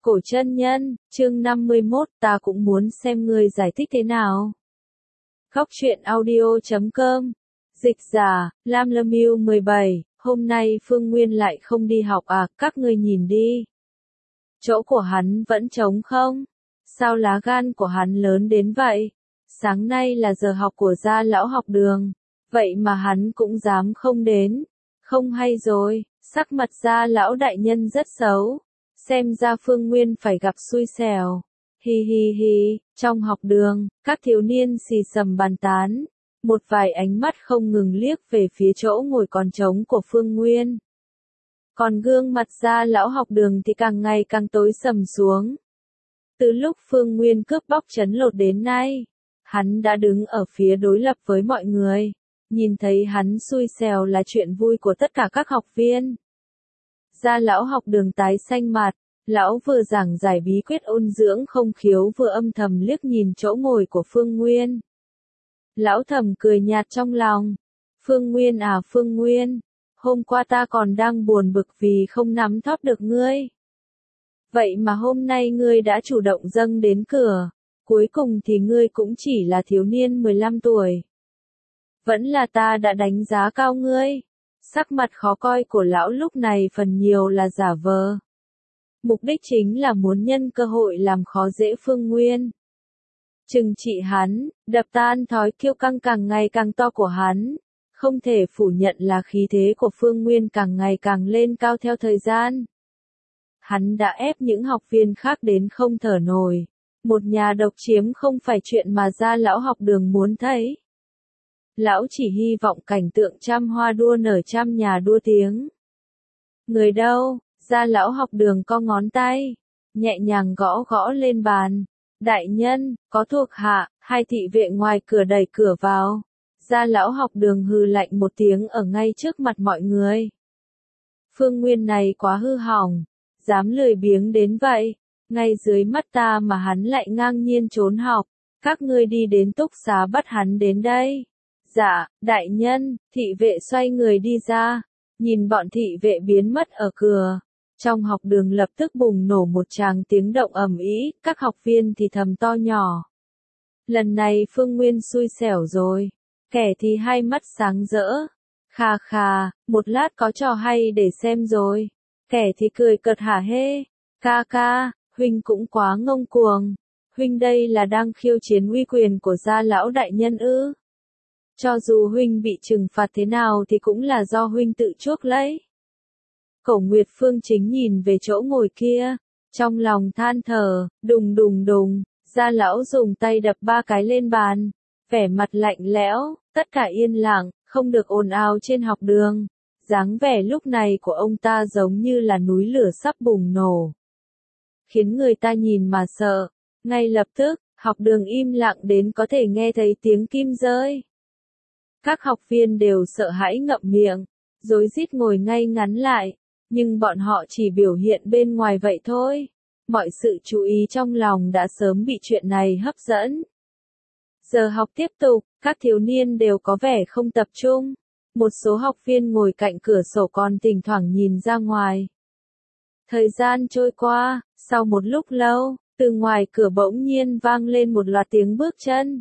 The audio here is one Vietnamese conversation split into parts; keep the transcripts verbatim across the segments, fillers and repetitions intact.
Cổ chân nhân, chương năm mươi mốt, ta cũng muốn xem ngươi giải thích thế nào. Khóc chuyện audio chấm com. Dịch giả, Lam Lâm Yêu mười bảy, hôm nay Phương Nguyên lại không đi học à, các ngươi nhìn đi. Chỗ của hắn vẫn trống không? Sao lá gan của hắn lớn đến vậy? Sáng nay là giờ học của gia lão học đường, vậy mà hắn cũng dám không đến. Không hay rồi, sắc mặt gia lão đại nhân rất xấu. Xem ra Phương Nguyên phải gặp xui xẻo. Hi hi hi, trong học đường, các thiếu niên xì xầm bàn tán. Một vài ánh mắt không ngừng liếc về phía chỗ ngồi còn trống của Phương Nguyên. Còn gương mặt gia lão học đường thì càng ngày càng tối sầm xuống. Từ lúc Phương Nguyên cướp bóc trấn lột đến nay, hắn đã đứng ở phía đối lập với mọi người. Nhìn thấy hắn xui xẻo là chuyện vui của tất cả các học viên. Gia lão học đường tái xanh mặt, lão vừa giảng giải bí quyết ôn dưỡng không khiếu vừa âm thầm liếc nhìn chỗ ngồi của Phương Nguyên. Lão thầm cười nhạt trong lòng. Phương Nguyên à Phương Nguyên, hôm qua ta còn đang buồn bực vì không nắm thóp được ngươi. Vậy mà hôm nay ngươi đã chủ động dâng đến cửa, cuối cùng thì ngươi cũng chỉ là thiếu niên mười lăm tuổi. Vẫn là ta đã đánh giá cao ngươi. Sắc mặt khó coi của lão lúc này phần nhiều là giả vờ. Mục đích chính là muốn nhân cơ hội làm khó dễ Phương Nguyên. Trừng trị hắn, đập tan thói kiêu căng càng ngày càng to của hắn. Không thể phủ nhận là khí thế của Phương Nguyên càng ngày càng lên cao theo thời gian. Hắn đã ép những học viên khác đến không thở nổi. Một nhà độc chiếm không phải chuyện mà gia lão học đường muốn thấy. Lão chỉ hy vọng cảnh tượng trăm hoa đua nở trăm nhà đua tiếng. Người đâu? Gia lão học đường co ngón tay, nhẹ nhàng gõ gõ lên bàn. Đại nhân, có thuộc hạ, hai thị vệ ngoài cửa đẩy cửa vào. Gia lão học đường hừ lạnh một tiếng ở ngay trước mặt mọi người. Phương Nguyên này quá hư hỏng, dám lười biếng đến vậy. Ngay dưới mắt ta mà hắn lại ngang nhiên trốn học. Các ngươi đi đến túc xá bắt hắn đến đây. Dạ, đại nhân, thị vệ xoay người đi ra. Nhìn bọn thị vệ biến mất ở cửa. Trong học đường lập tức bùng nổ một tràng tiếng động ầm ĩ, các học viên thì thầm to nhỏ. Lần này Phương Nguyên xui xẻo rồi. Kẻ thì hai mắt sáng rỡ. Khà khà, một lát có trò hay để xem rồi. Kẻ thì cười cợt hả hê. Ca ca, huynh cũng quá ngông cuồng. Huynh đây là đang khiêu chiến uy quyền của gia lão đại nhân ư? Cho dù huynh bị trừng phạt thế nào thì cũng là do huynh tự chuốc lấy. Cổ Nguyệt Phương Chính nhìn về chỗ ngồi kia, trong lòng than thở, đùng đùng đùng, gia lão dùng tay đập ba cái lên bàn, vẻ mặt lạnh lẽo, tất cả yên lặng, không được ồn ào trên học đường. Dáng vẻ lúc này của ông ta giống như là núi lửa sắp bùng nổ. Khiến người ta nhìn mà sợ, ngay lập tức, học đường im lặng đến có thể nghe thấy tiếng kim rơi. Các học viên đều sợ hãi ngậm miệng, rối rít ngồi ngay ngắn lại, nhưng bọn họ chỉ biểu hiện bên ngoài vậy thôi. Mọi sự chú ý trong lòng đã sớm bị chuyện này hấp dẫn. Giờ học tiếp tục, các thiếu niên đều có vẻ không tập trung. Một số học viên ngồi cạnh cửa sổ còn thỉnh thoảng nhìn ra ngoài. Thời gian trôi qua, sau một lúc lâu, từ ngoài cửa bỗng nhiên vang lên một loạt tiếng bước chân.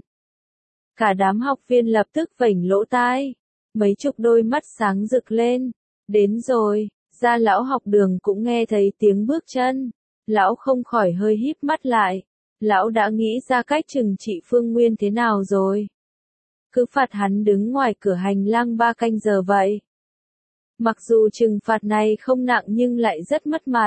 Cả đám học viên lập tức vểnh lỗ tai, mấy chục đôi mắt sáng rực lên. Đến rồi, gia lão học đường cũng nghe thấy tiếng bước chân. Lão không khỏi hơi híp mắt lại. Lão đã nghĩ ra cách trừng trị Phương Nguyên thế nào rồi. Cứ phạt hắn đứng ngoài cửa hành lang ba canh giờ vậy. Mặc dù trừng phạt này không nặng nhưng lại rất mất mặt.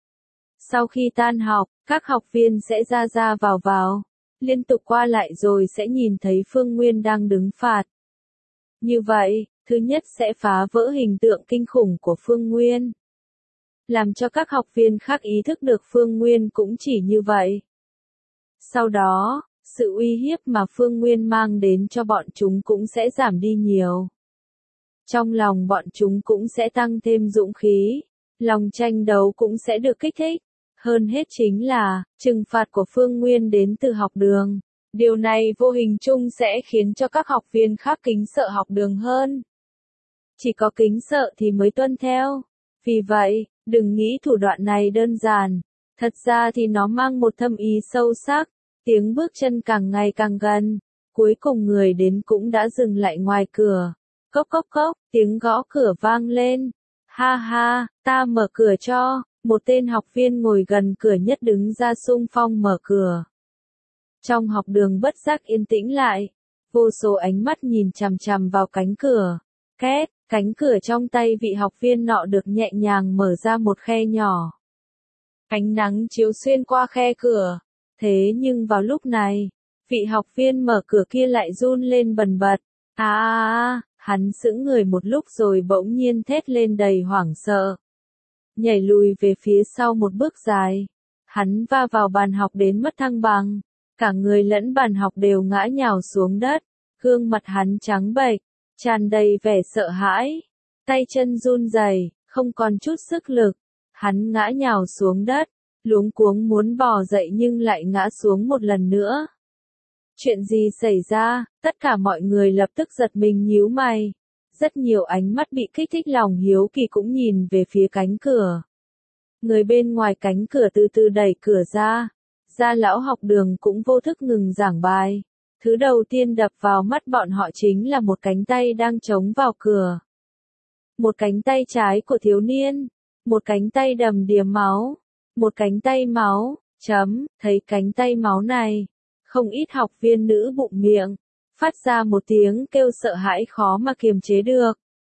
Sau khi tan học, các học viên sẽ ra ra vào vào. Liên tục qua lại rồi sẽ nhìn thấy Phương Nguyên đang đứng phạt. Như vậy, thứ nhất sẽ phá vỡ hình tượng kinh khủng của Phương Nguyên. Làm cho các học viên khác ý thức được Phương Nguyên cũng chỉ như vậy. Sau đó, sự uy hiếp mà Phương Nguyên mang đến cho bọn chúng cũng sẽ giảm đi nhiều. Trong lòng bọn chúng cũng sẽ tăng thêm dũng khí. Lòng tranh đấu cũng sẽ được kích thích. Hơn hết chính là, trừng phạt của Phương Nguyên đến từ học đường. Điều này vô hình chung sẽ khiến cho các học viên khác kính sợ học đường hơn. Chỉ có kính sợ thì mới tuân theo. Vì vậy, đừng nghĩ thủ đoạn này đơn giản. Thật ra thì nó mang một thâm ý sâu sắc, tiếng bước chân càng ngày càng gần, cuối cùng người đến cũng đã dừng lại ngoài cửa. Cốc cốc cốc, tiếng gõ cửa vang lên. Ha ha, ta mở cửa cho, một tên học viên ngồi gần cửa nhất đứng ra xung phong mở cửa. Trong học đường bất giác yên tĩnh lại, vô số ánh mắt nhìn chằm chằm vào cánh cửa. Két, cánh cửa trong tay vị học viên nọ được nhẹ nhàng mở ra một khe nhỏ. Ánh nắng chiếu xuyên qua khe cửa, thế nhưng vào lúc này, vị học viên mở cửa kia lại run lên bần bật. À, à, hắn sững người một lúc rồi bỗng nhiên thét lên đầy hoảng sợ. Nhảy lùi về phía sau một bước dài, hắn va vào bàn học đến mất thăng bằng, cả người lẫn bàn học đều ngã nhào xuống đất, gương mặt hắn trắng bệch, tràn đầy vẻ sợ hãi, tay chân run rẩy, không còn chút sức lực, hắn ngã nhào xuống đất, luống cuống muốn bò dậy nhưng lại ngã xuống một lần nữa. Chuyện gì xảy ra? Tất cả mọi người lập tức giật mình nhíu mày. Rất nhiều ánh mắt bị kích thích lòng hiếu kỳ cũng nhìn về phía cánh cửa. Người bên ngoài cánh cửa từ từ đẩy cửa ra. Gia lão học đường cũng vô thức ngừng giảng bài. Thứ đầu tiên đập vào mắt bọn họ chính là một cánh tay đang chống vào cửa. Một cánh tay trái của thiếu niên. Một cánh tay đầm đìa máu. Một cánh tay máu. Chấm, thấy cánh tay máu này. Không ít học viên nữ bụng miệng, phát ra một tiếng kêu sợ hãi khó mà kiềm chế được.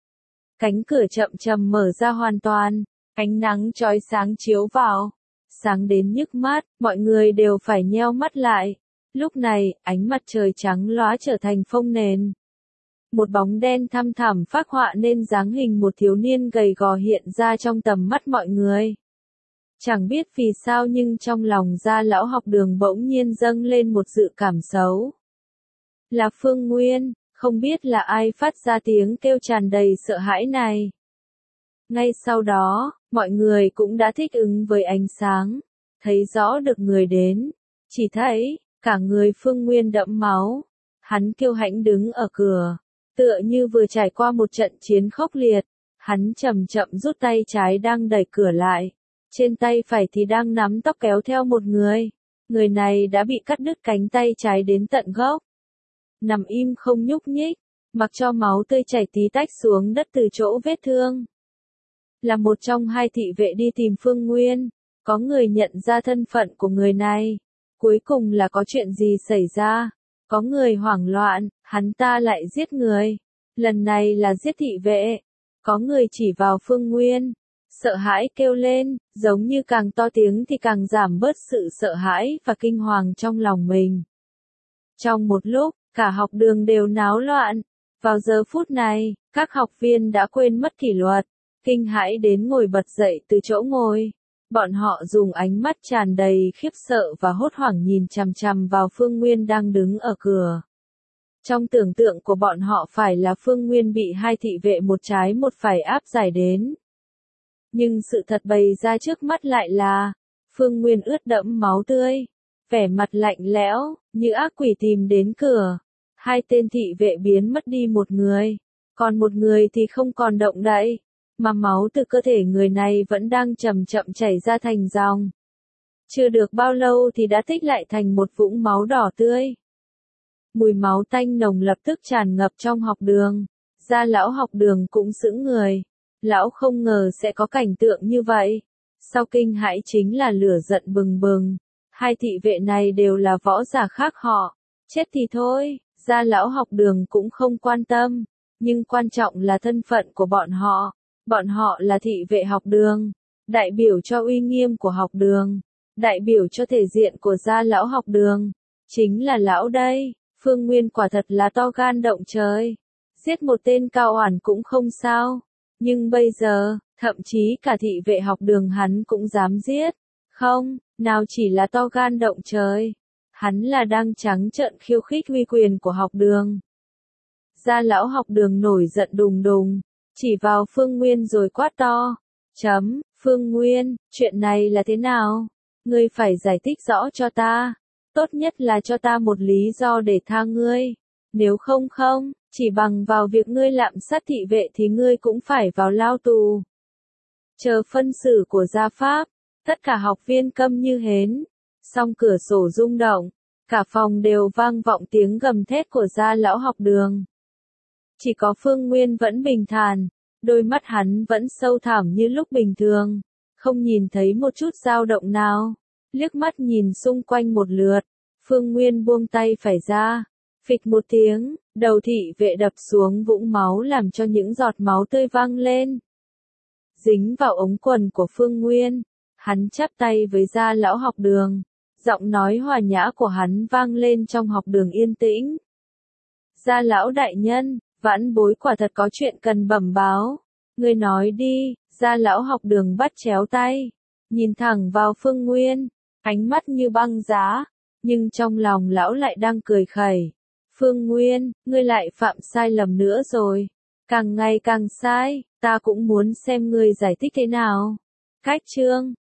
Cánh cửa chậm chậm mở ra hoàn toàn, ánh nắng chói sáng chiếu vào, sáng đến nhức mắt, mọi người đều phải nheo mắt lại. Lúc này, ánh mặt trời trắng lóa trở thành phông nền. Một bóng đen thăm thẳm phác họa nên dáng hình một thiếu niên gầy gò hiện ra trong tầm mắt mọi người. Chẳng biết vì sao nhưng trong lòng Gia lão học đường bỗng nhiên dâng lên một dự cảm xấu. Là Phương Nguyên, không biết là ai phát ra tiếng kêu tràn đầy sợ hãi này. Ngay sau đó, mọi người cũng đã thích ứng với ánh sáng, thấy rõ được người đến. Chỉ thấy, cả người Phương Nguyên đẫm máu. Hắn kiêu hãnh đứng ở cửa, tựa như vừa trải qua một trận chiến khốc liệt. Hắn chậm chậm rút tay trái đang đẩy cửa lại. Trên tay phải thì đang nắm tóc kéo theo một người. Người này đã bị cắt đứt cánh tay trái đến tận gốc. Nằm im không nhúc nhích, mặc cho máu tươi chảy tí tách xuống đất từ chỗ vết thương. Là một trong hai thị vệ đi tìm Phương Nguyên, có người nhận ra thân phận của người này. Cuối cùng là có chuyện gì xảy ra? Có người hoảng loạn, hắn ta lại giết người. Lần này là giết thị vệ. Có người chỉ vào Phương Nguyên. Sợ hãi kêu lên, giống như càng to tiếng thì càng giảm bớt sự sợ hãi và kinh hoàng trong lòng mình. Trong một lúc, cả học đường đều náo loạn. Vào giờ phút này, các học viên đã quên mất kỷ luật, kinh hãi đến ngồi bật dậy từ chỗ ngồi. Bọn họ dùng ánh mắt tràn đầy khiếp sợ và hốt hoảng nhìn chằm chằm vào Phương Nguyên đang đứng ở cửa. Trong tưởng tượng của bọn họ phải là Phương Nguyên bị hai thị vệ một trái một phải áp giải đến. Nhưng sự thật bày ra trước mắt lại là, Phương Nguyên ướt đẫm máu tươi, vẻ mặt lạnh lẽo, như ác quỷ tìm đến cửa. Hai tên thị vệ biến mất đi một người, còn một người thì không còn động đậy, mà máu từ cơ thể người này vẫn đang chậm chậm chảy ra thành dòng. Chưa được bao lâu thì đã tích lại thành một vũng máu đỏ tươi. Mùi máu tanh nồng lập tức tràn ngập trong học đường. Gia lão học đường cũng sững người. Lão không ngờ sẽ có cảnh tượng như vậy. Sau kinh hãi chính là lửa giận bừng bừng. Hai thị vệ này đều là võ giả khác họ. Chết thì thôi, Gia lão học đường cũng không quan tâm. Nhưng quan trọng là thân phận của bọn họ. Bọn họ là thị vệ học đường. Đại biểu cho uy nghiêm của học đường. Đại biểu cho thể diện của Gia lão học đường. Chính là lão đây. Phương Nguyên quả thật là to gan động trời. Giết một tên cao oản cũng không sao. Nhưng bây giờ, thậm chí cả thị vệ học đường hắn cũng dám giết. Không, nào chỉ là to gan động trời. Hắn là đang trắng trợn khiêu khích uy quyền của học đường. Gia lão học đường nổi giận đùng đùng, chỉ vào Phương Nguyên rồi quát to. Chấm, Phương Nguyên, chuyện này là thế nào? Ngươi phải giải thích rõ cho ta. Tốt nhất là cho ta một lý do để tha ngươi. Nếu không không, chỉ bằng vào việc ngươi lạm sát thị vệ thì ngươi cũng phải vào lao tù. Chờ phân xử của gia pháp. Tất cả học viên câm như hến, song cửa sổ rung động, cả phòng đều vang vọng tiếng gầm thét của gia lão học đường. Chỉ có Phương Nguyên vẫn bình thản, đôi mắt hắn vẫn sâu thẳm như lúc bình thường, không nhìn thấy một chút dao động nào. Liếc mắt nhìn xung quanh một lượt, Phương Nguyên buông tay phải ra, phịch một tiếng, đầu thị vệ đập xuống vũng máu làm cho những giọt máu tươi văng lên, dính vào ống quần của Phương Nguyên. Hắn chắp tay với gia lão học đường, giọng nói hòa nhã của hắn vang lên trong học đường yên tĩnh. Gia lão đại nhân, vãn bối quả thật có chuyện cần bẩm báo. Ngươi nói đi. Gia lão học đường bắt chéo tay, nhìn thẳng vào Phương Nguyên, ánh mắt như băng giá, nhưng trong lòng lão lại đang cười khẩy. Phương Nguyên, ngươi lại phạm sai lầm nữa rồi. Càng ngày càng sai, ta cũng muốn xem ngươi giải thích thế nào. Cách chương